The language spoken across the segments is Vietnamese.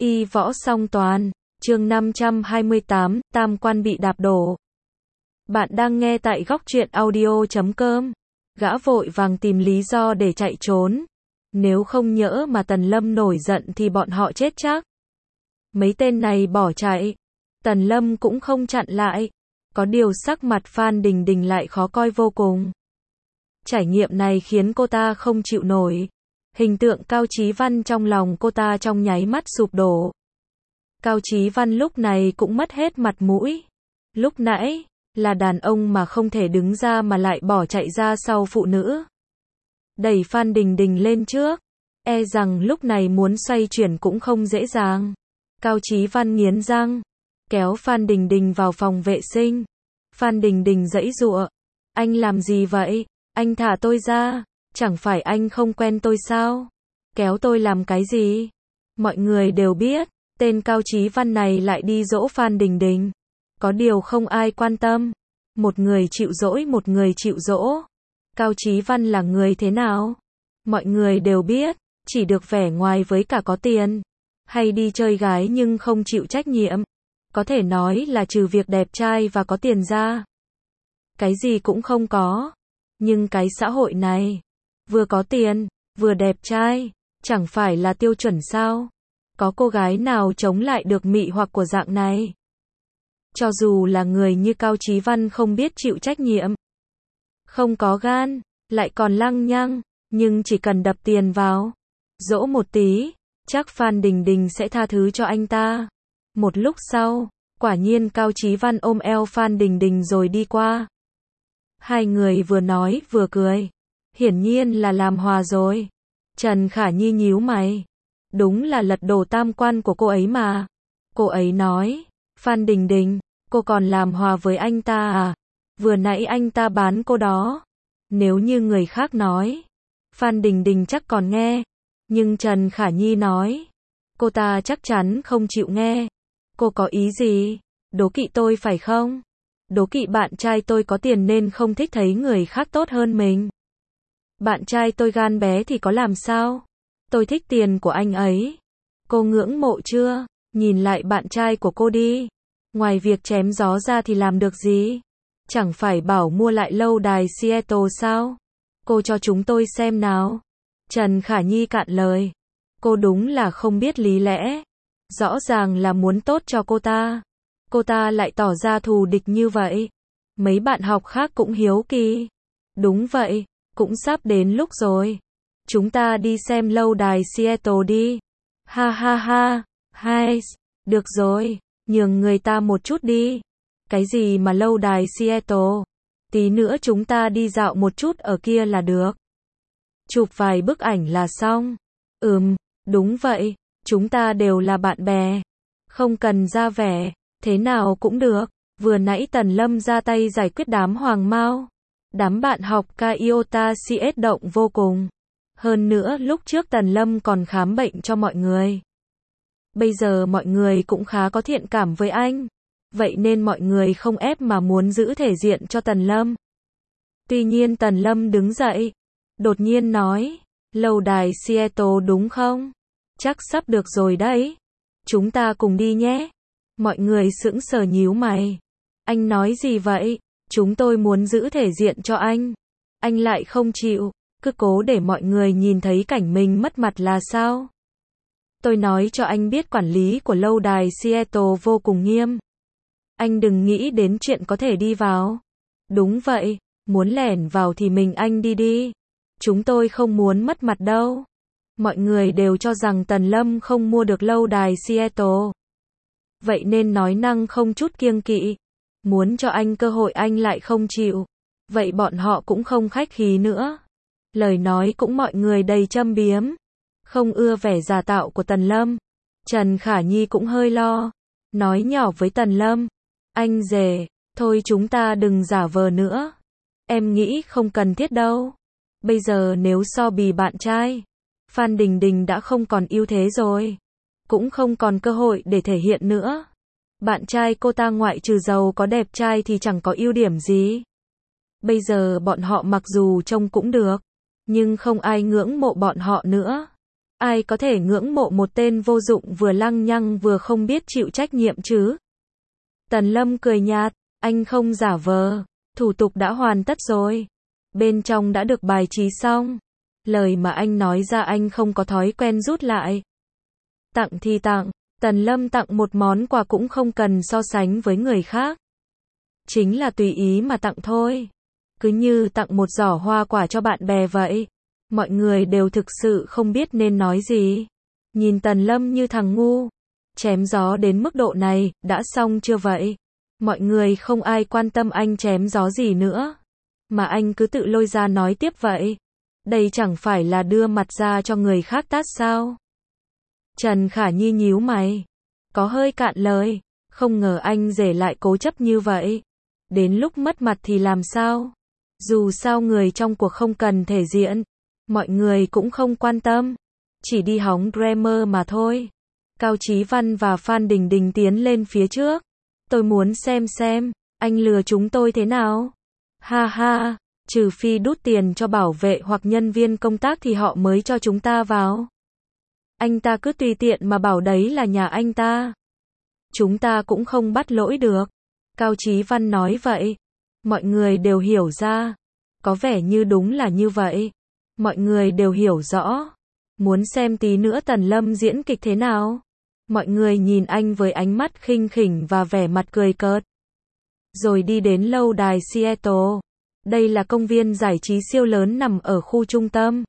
Y võ song toàn, chương 528, tam quan bị đạp đổ. Bạn đang nghe tại góc truyện audio.com. Gã vội vàng tìm lý do để chạy trốn. Nếu không nhỡ mà Tần Lâm nổi giận thì bọn họ chết chắc. Mấy tên này bỏ chạy. Tần Lâm cũng không chặn lại. Có điều sắc mặt Phan Đình Đình lại khó coi vô cùng. Trải nghiệm này khiến cô ta không chịu nổi. Hình tượng Cao Chí Văn trong lòng cô ta trong nháy mắt sụp đổ. Cao Chí Văn lúc này cũng mất hết mặt mũi. Lúc nãy, là đàn ông mà không thể đứng ra mà lại bỏ chạy ra sau phụ nữ. Đẩy Phan Đình Đình lên trước. E rằng lúc này muốn xoay chuyển cũng không dễ dàng. Cao Chí Văn nghiến răng. Kéo Phan Đình Đình vào phòng vệ sinh. Phan Đình Đình giãy giụa. Anh làm gì vậy? Anh thả tôi ra. Chẳng phải anh không quen tôi sao? Kéo tôi làm cái gì? Mọi người đều biết, tên Cao Chí Văn này lại đi dỗ Phan Đình Đình. Có điều không ai quan tâm. Một người chịu dỗi, một người chịu dỗ. Cao Chí Văn là người thế nào? Mọi người đều biết, chỉ được vẻ ngoài với cả có tiền. Hay đi chơi gái nhưng không chịu trách nhiệm. Có thể nói là trừ việc đẹp trai và có tiền ra. Cái gì cũng không có. Nhưng cái xã hội này, vừa có tiền, vừa đẹp trai, chẳng phải là tiêu chuẩn sao? Có cô gái nào chống lại được mị hoặc của dạng này? Cho dù là người như Cao Chí Văn không biết chịu trách nhiệm, không có gan, lại còn lăng nhăng, nhưng chỉ cần đập tiền vào, dỗ một tí, chắc Phan Đình Đình sẽ tha thứ cho anh ta. Một lúc sau, quả nhiên Cao Chí Văn ôm eo Phan Đình Đình rồi đi qua. Hai người vừa nói vừa cười. Hiển nhiên là làm hòa rồi. Trần Khả Nhi nhíu mày. Đúng là lật đổ tam quan của cô ấy mà. Cô ấy nói, Phan Đình Đình, cô còn làm hòa với anh ta à? Vừa nãy anh ta bán cô đó. Nếu như người khác nói, Phan Đình Đình chắc còn nghe. Nhưng Trần Khả Nhi nói, cô ta chắc chắn không chịu nghe. Cô có ý gì? Đố kỵ tôi phải không? Đố kỵ bạn trai tôi có tiền nên không thích thấy người khác tốt hơn mình. Bạn trai tôi gan bé thì có làm sao? Tôi thích tiền của anh ấy. Cô ngưỡng mộ chưa? Nhìn lại bạn trai của cô đi. Ngoài việc chém gió ra thì làm được gì? Chẳng phải bảo mua lại lâu đài Seattle sao? Cô cho chúng tôi xem nào. Trần Khả Nhi cạn lời. Cô đúng là không biết lý lẽ. Rõ ràng là muốn tốt cho cô ta. Cô ta lại tỏ ra thù địch như vậy. Mấy bạn học khác cũng hiếu kỳ. Đúng vậy, cũng sắp đến lúc rồi. Chúng ta đi xem lâu đài Seattle đi. Ha ha ha, hai, được rồi, nhường người ta một chút đi. Cái gì mà lâu đài Seattle? Tí nữa chúng ta đi dạo một chút ở kia là được. Chụp vài bức ảnh là xong. Đúng vậy, chúng ta đều là bạn bè. Không cần ra vẻ. Thế nào cũng được. Vừa nãy Tần Lâm ra tay giải quyết đám hoàng mao. Đám bạn học Iota CS động vô cùng. Hơn nữa lúc trước Tần Lâm còn khám bệnh cho mọi người. Bây giờ mọi người cũng khá có thiện cảm với anh. Vậy nên mọi người không ép mà muốn giữ thể diện cho Tần Lâm. Tuy nhiên Tần Lâm đứng dậy. Đột nhiên nói. Lâu đài Seattle đúng không? Chắc sắp được rồi đấy. Chúng ta cùng đi nhé. Mọi người sững sờ nhíu mày. Anh nói gì vậy? Chúng tôi muốn giữ thể diện cho anh. Anh lại không chịu, cứ cố để mọi người nhìn thấy cảnh mình mất mặt là sao? Tôi nói cho anh biết quản lý của lâu đài Seattle vô cùng nghiêm. Anh đừng nghĩ đến chuyện có thể đi vào. Đúng vậy, muốn lẻn vào thì mình anh đi đi. Chúng tôi không muốn mất mặt đâu. Mọi người đều cho rằng Tần Lâm không mua được lâu đài Seattle. Vậy nên nói năng không chút kiêng kỵ. Muốn cho anh cơ hội anh lại không chịu. Vậy bọn họ cũng không khách khí nữa. Lời nói cũng mọi người đầy châm biếm. Không ưa vẻ giả tạo của Tần Lâm. Trần Khả Nhi cũng hơi lo. Nói nhỏ với Tần Lâm. Anh rể, thôi chúng ta đừng giả vờ nữa. Em nghĩ không cần thiết đâu. Bây giờ nếu so bì bạn trai, Phan Đình Đình đã không còn ưu thế rồi. Cũng không còn cơ hội để thể hiện nữa. Bạn trai cô ta ngoại trừ giàu có đẹp trai thì chẳng có ưu điểm gì. Bây giờ bọn họ mặc dù trông cũng được, nhưng không ai ngưỡng mộ bọn họ nữa. Ai có thể ngưỡng mộ một tên vô dụng vừa lăng nhăng vừa không biết chịu trách nhiệm chứ? Tần Lâm cười nhạt, anh không giả vờ, thủ tục đã hoàn tất rồi. Bên trong đã được bài trí xong. Lời mà anh nói ra anh không có thói quen rút lại. Tặng thì tặng, Tần Lâm tặng một món quà cũng không cần so sánh với người khác. Chính là tùy ý mà tặng thôi. Cứ như tặng một giỏ hoa quả cho bạn bè vậy. Mọi người đều thực sự không biết nên nói gì. Nhìn Tần Lâm như thằng ngu. Chém gió đến mức độ này, đã xong chưa vậy? Mọi người không ai quan tâm anh chém gió gì nữa. Mà anh cứ tự lôi ra nói tiếp vậy. Đây chẳng phải là đưa mặt ra cho người khác tát sao? Trần Khả Nhi nhíu mày. Có hơi cạn lời. Không ngờ anh rể lại cố chấp như vậy. Đến lúc mất mặt thì làm sao? Dù sao người trong cuộc không cần thể diện. Mọi người cũng không quan tâm. Chỉ đi hóng grammar mà thôi. Cao Chí Văn và Phan Đình Đình tiến lên phía trước. Tôi muốn xem, anh lừa chúng tôi thế nào? Ha ha, trừ phi đút tiền cho bảo vệ hoặc nhân viên công tác thì họ mới cho chúng ta vào. Anh ta cứ tùy tiện mà bảo đấy là nhà anh ta. Chúng ta cũng không bắt lỗi được. Cao Chí Văn nói vậy. Mọi người đều hiểu ra. Có vẻ như đúng là như vậy. Mọi người đều hiểu rõ. Muốn xem tí nữa Tần Lâm diễn kịch thế nào? Mọi người nhìn anh với ánh mắt khinh khỉnh và vẻ mặt cười cợt. Rồi đi đến lâu đài Seattle. Đây là công viên giải trí siêu lớn nằm ở khu trung tâm.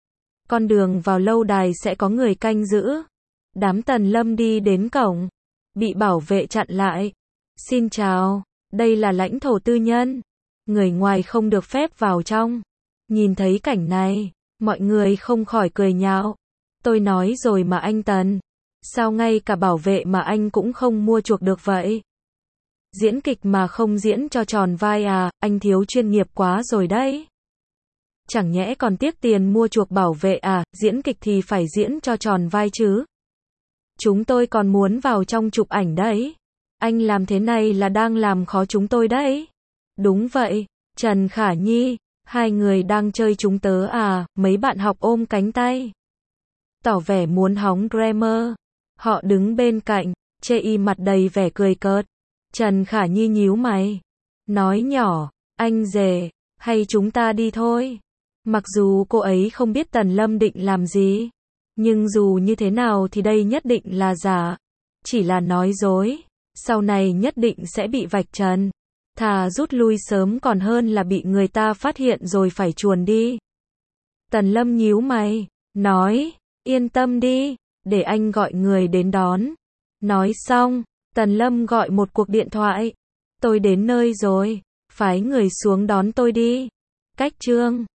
Con đường vào lâu đài sẽ có người canh giữ. Đám Tần Lâm đi đến cổng. Bị bảo vệ chặn lại. Xin chào, đây là lãnh thổ tư nhân. Người ngoài không được phép vào trong. Nhìn thấy cảnh này, mọi người không khỏi cười nhạo. Tôi nói rồi mà anh Tần. Sao ngay cả bảo vệ mà anh cũng không mua chuộc được vậy? Diễn kịch mà không diễn cho tròn vai à, anh thiếu chuyên nghiệp quá rồi đấy. Chẳng nhẽ còn tiếc tiền mua chuộc bảo vệ à, diễn kịch thì phải diễn cho tròn vai chứ. Chúng tôi còn muốn vào trong chụp ảnh đấy. Anh làm thế này là đang làm khó chúng tôi đấy. Đúng vậy, Trần Khả Nhi, hai người đang chơi chúng tớ à, mấy bạn học ôm cánh tay. Tỏ vẻ muốn hóng grammar. Họ đứng bên cạnh, chê y mặt đầy vẻ cười cợt. Trần Khả Nhi nhíu mày. Nói nhỏ, anh rể, hay chúng ta đi thôi. Mặc dù cô ấy không biết Tần Lâm định làm gì. Nhưng dù như thế nào thì đây nhất định là giả. Chỉ là nói dối. Sau này nhất định sẽ bị vạch trần. Thà rút lui sớm còn hơn là bị người ta phát hiện rồi phải chuồn đi. Tần Lâm nhíu mày, nói, yên tâm đi, để anh gọi người đến đón. Nói xong, Tần Lâm gọi một cuộc điện thoại. Tôi đến nơi rồi, phái người xuống đón tôi đi. Cách chương